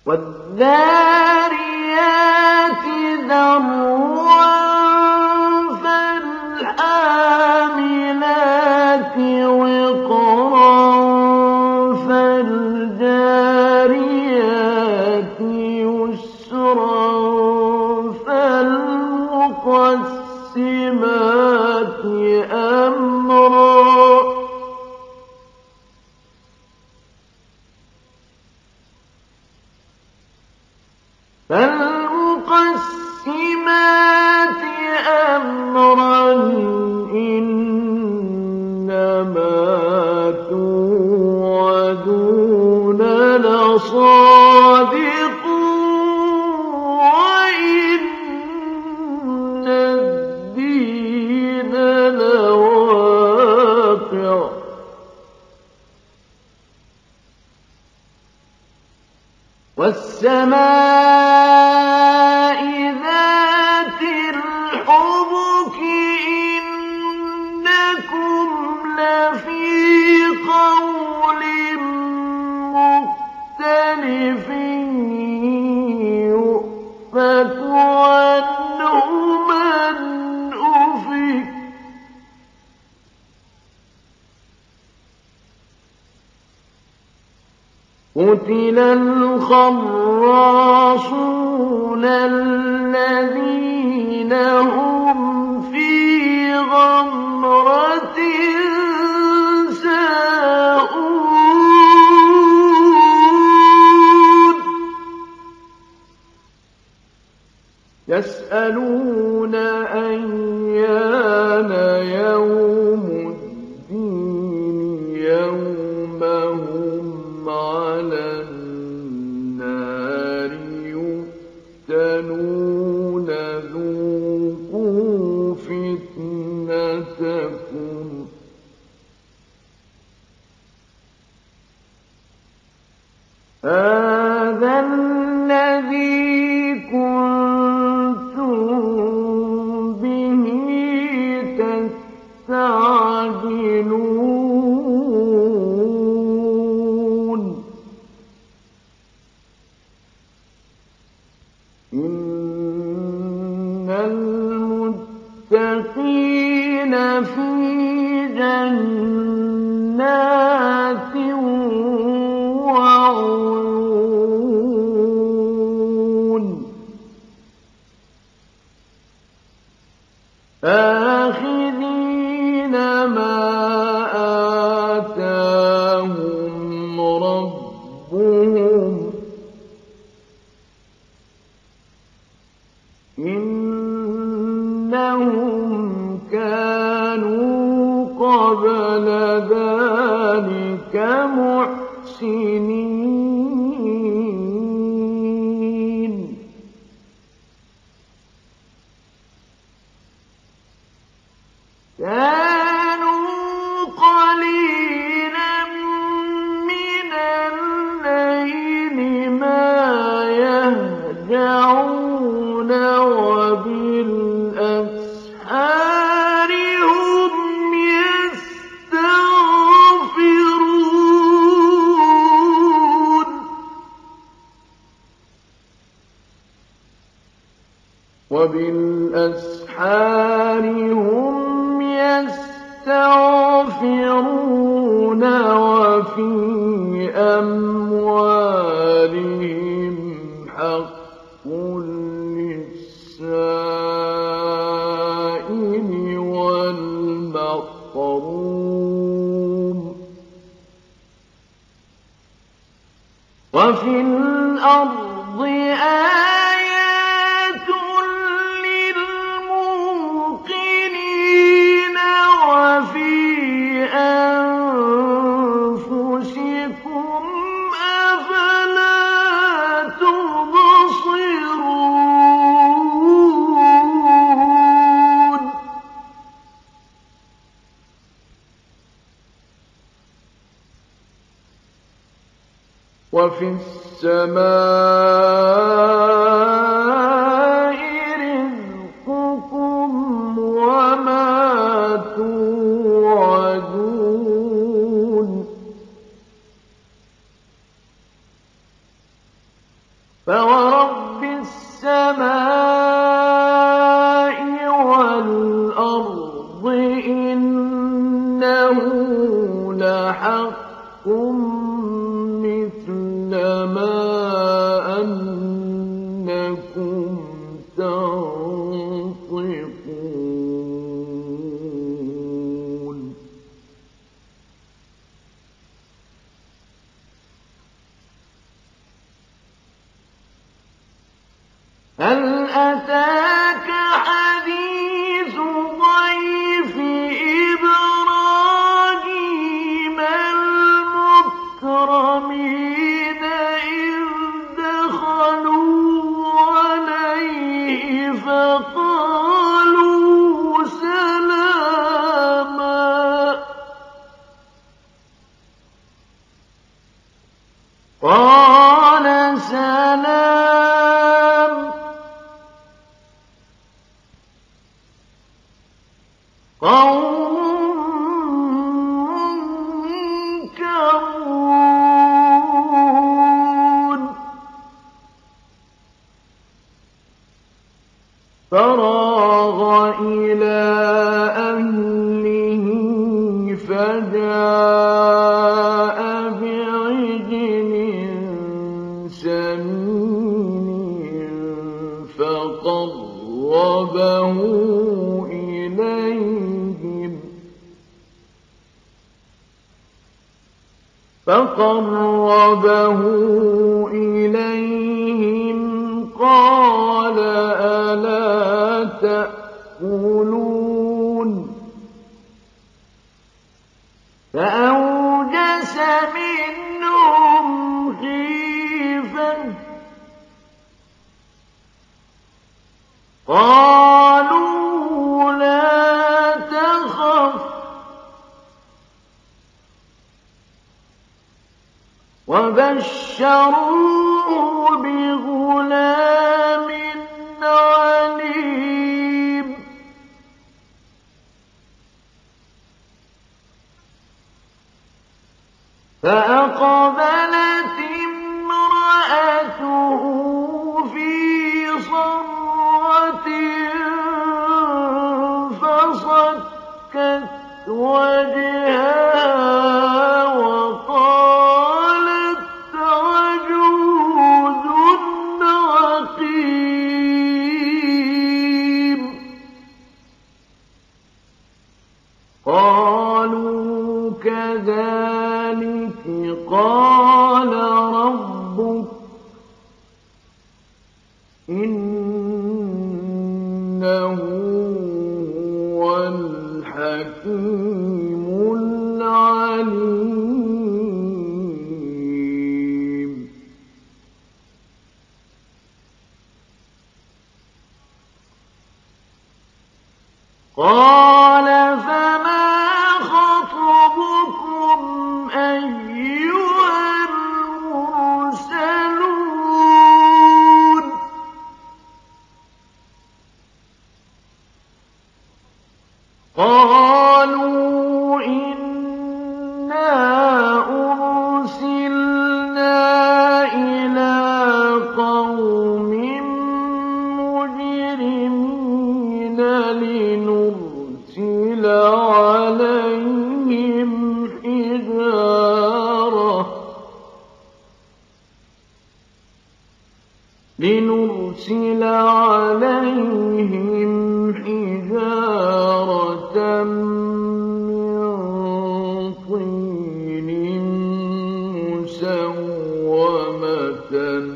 وَالذَّارِيَاتِ ذَرْوًا فَالْحَامِلَاتِ وِقْرًا فَالْجَارِيَاتِ يُسْرًا فَالْمُقَسِّمَاتِ أَمْرًا إِنَّمَا تُوعَدُونَ لَصَادِقٌ وَإِنَّ الدِّينَ لَوَاقِعٌ وَالسَّمَاءِ ذَاتِ الْحُبُكِ إِنَّكُمْ لَفِي قَوْلٍ مُّخْتَلِفٍ يُؤْفَكُ عَنْهُ مَنْ أُفِكَ قُتِلَ الْخَرَّاصُونَ الَّذِينَ هُمْ فِي غَمْرَةٍ سَاهُونَ يَسْأَلُونَ أَيَّانَ يَوْمُ الدِّينِ يَوْمَ هُمْ عَلَى النَّارِ يُفْتَنُونَ ذُوقُوا فِتْنَتَكُمْ هَٰذَا الَّذِي كُنتُم بِهِ تَسْتَعْجِلُونَ إِنَّ الْمُتَّقِينَ فِي جَنَّاتٍ وَعُيُونٍ آخِذِينَ مَا آتَاهُمْ رَبُّهُمْ إِنَّهُمْ كَانُوا قَبْلَ ذَٰلِكَ مُحْسِنِينَ كَانُوا قَلِيلًا مِّنَ اللَّيْلِ مَا يَهْجَعُونَ وَبِالْأَسْحَارِ هُمْ يَسْتَغْفِرُونَ وَفِي أَمْوَالِهِمْ حَقٌّ لِّلسَّائِلِ وَالْمَحْرُومِ وَفِي الْأَرْضِ آيَاتٌ لِّلْمُوقِنِينَ وَفِي أَنفُسِكُمْ ۚ أَفَلَا تُبْصِرُونَ وَفِي السَّمَاءِ رِزْقُكُمْ وَمَا تُوعَدُونَ فورب السماء والأرض إنه لحق مثل ما أنكم تنطقون هل أتاك حديث ضيف إبراهيم المكرمين إذ دخلوا عليه فقالوا سلاما قال سلام قوم منكرون فراغ إلى أهله فجاء بعجل سمين فقربه إليهم قال ألا تأكلون فأوجس منهم خيفة قالوا لا تخف وبشروه بغلام عليم فأقبلت امرأته في صرة فصكت وجهها وقالت عجوز عقيم قالوا كذلك قال ربك إنه هو الحكيم العليم قال فما خطبكم أيها المرسلون قالوا إنا أرسلنا إلى قوم مجرمين لنرسل عليهم حجارة من طين مسومة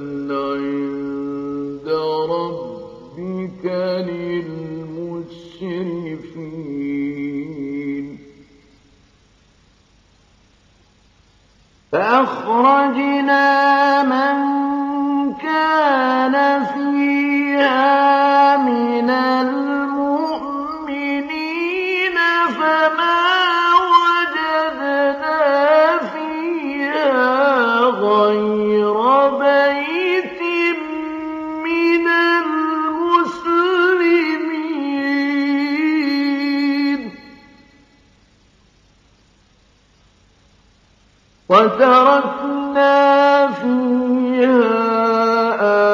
عند ربك للمسرفين فأخرجنا من كان فيها من المؤمنين فما وجدنا فيها غير بيت من المسلمين وتركنا فيها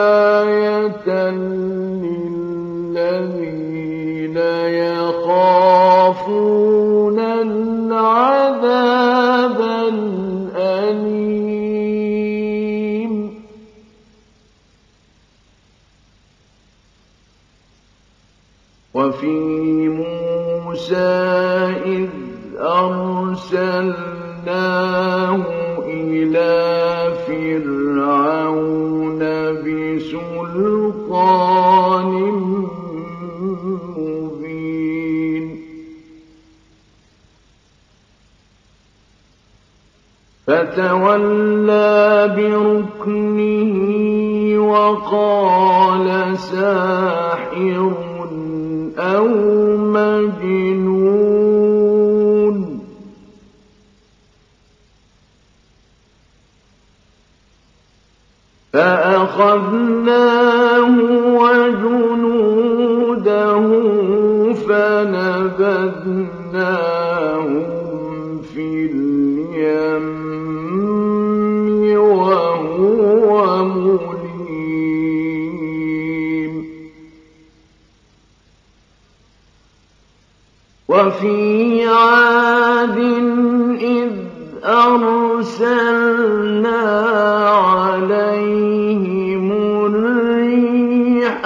وفي موسى إذ أرسلناه إلى فرعون بسلطان مبين فتولى بركنه وقال ساحر أو مجنون فأخذناه وجنوده فنبذناهم في اليم وهو مليم وفي عاد إذ أرسلنا عليهم الريح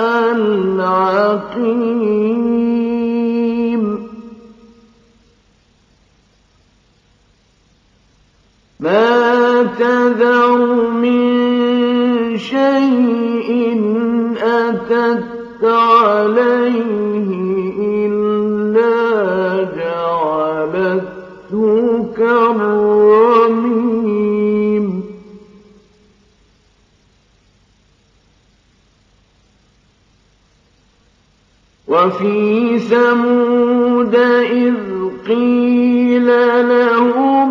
العقيم ما تذر من شيء أتت عليه إلا جعلته كالرميم وفي ثمود إذ قيل لهم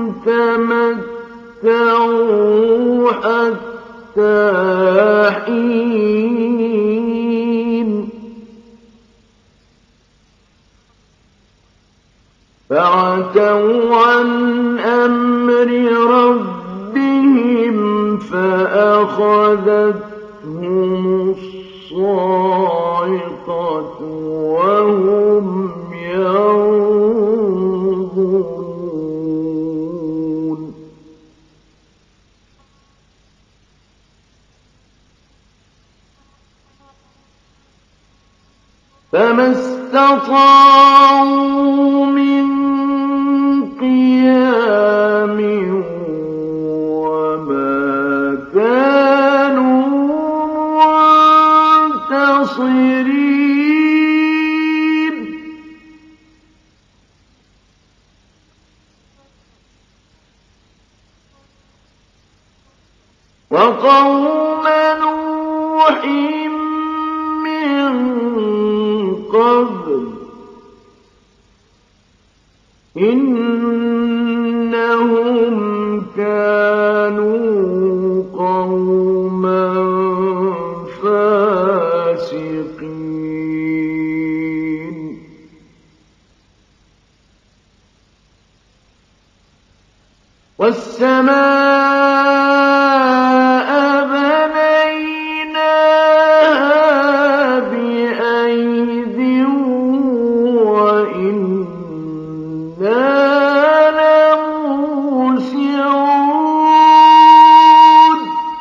تمتعوا حتى حين فعتوا عن أمر ربهم فأخذتهم الصاعقة وهم ينظرون فما استطاعوا من قيام وما كانوا منتصرين وقوم نوح من قبل إنهم كانوا قوما فاسقين والسماء بنيناها بأيد وإنا لموسعون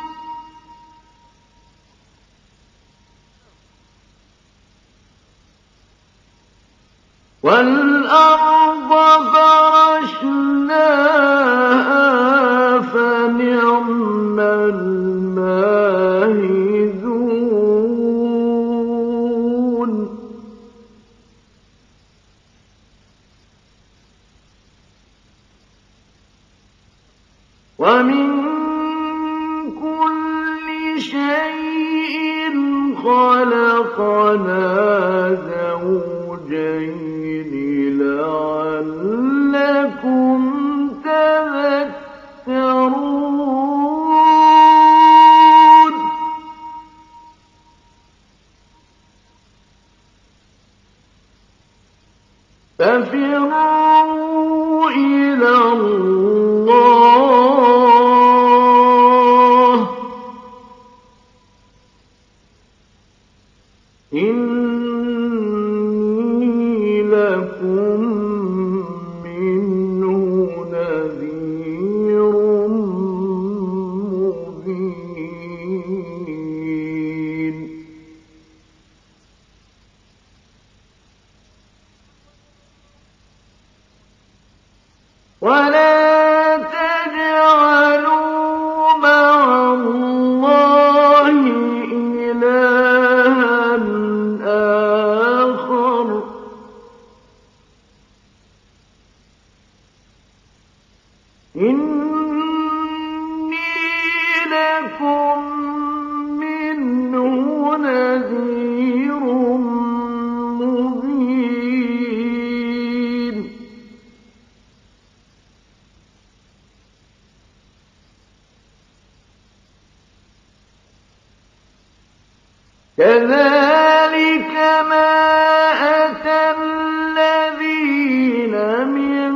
والأرض فرشناها فنعم الماهدون ومن كل شيء خلقنا زوجين لعلكم تذكرون ففروا إلى الله إني لكم منه نذير مبين يَكُن مِّنْهُ نَذِيرٌ مُّبِينٌ كَذَٰلِكَ مَا أَتَى الَّذِينَ مِن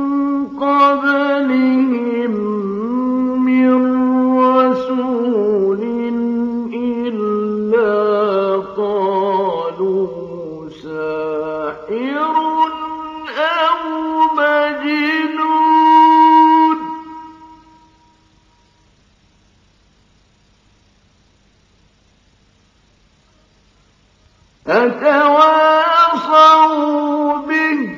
قَبْلِهِم مِّن رَّسُولٍ إِلَّا قَالُوا سَاحِرٌ أَوْ مَجْنُونٌ أَتَوَاصَوْا بِهِ ۚ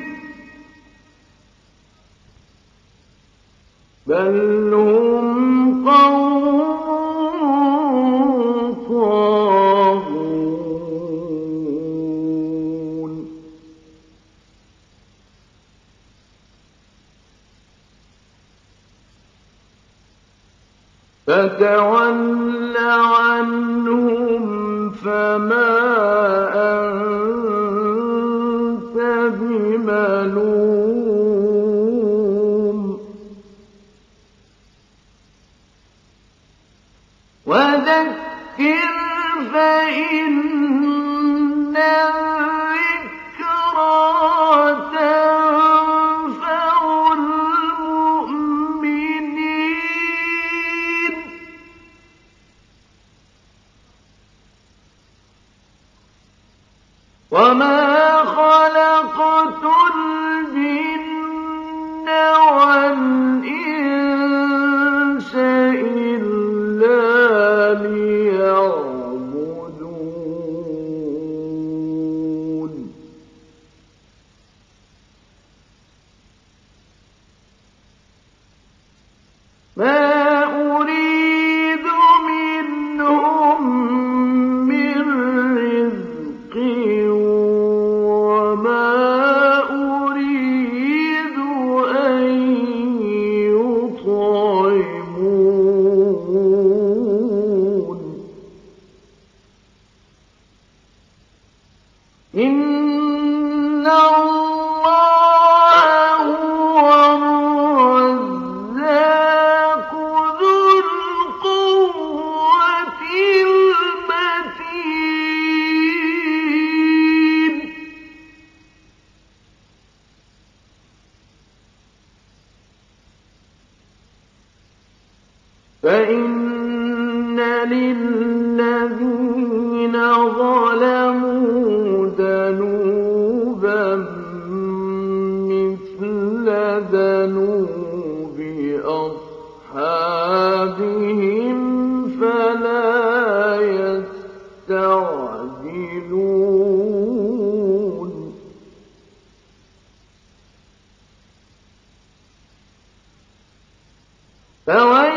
بَلْ هُمْ قَوْمٌ طَاغُونَ فَتَوَلَّ عَنْهُمْ فَمَا أَنتَ بِمَلُومٍ وَذَكِّرْ فَإِنَّ الذِّكْرَىٰ تَنفَعُ الْمُؤْمِنِينَ وَمَا خَلَقْتُ الْجِنَّ وَالْإِنسَ إِلَّا لِيَعْبُدُونِ مَا أُرِيدُ مِنْهُم مِّن رِّزْقٍ وَمَا أُرِيدُ أَن يُطْعِمُونِ إِنَّ اللَّهَ هُوَ الرَّزَّاقُ ذُو الْقُوَّةِ الْمَتِينُ فَإِنَّ لِلَّذِينَ ظَلَمُوا ذَنُوبًا مِّثْلَ ذَنُوبِ أَصْحَابِهِمْ فَلَا يَسْتَعْجِلُونِ فَوَيْلٌ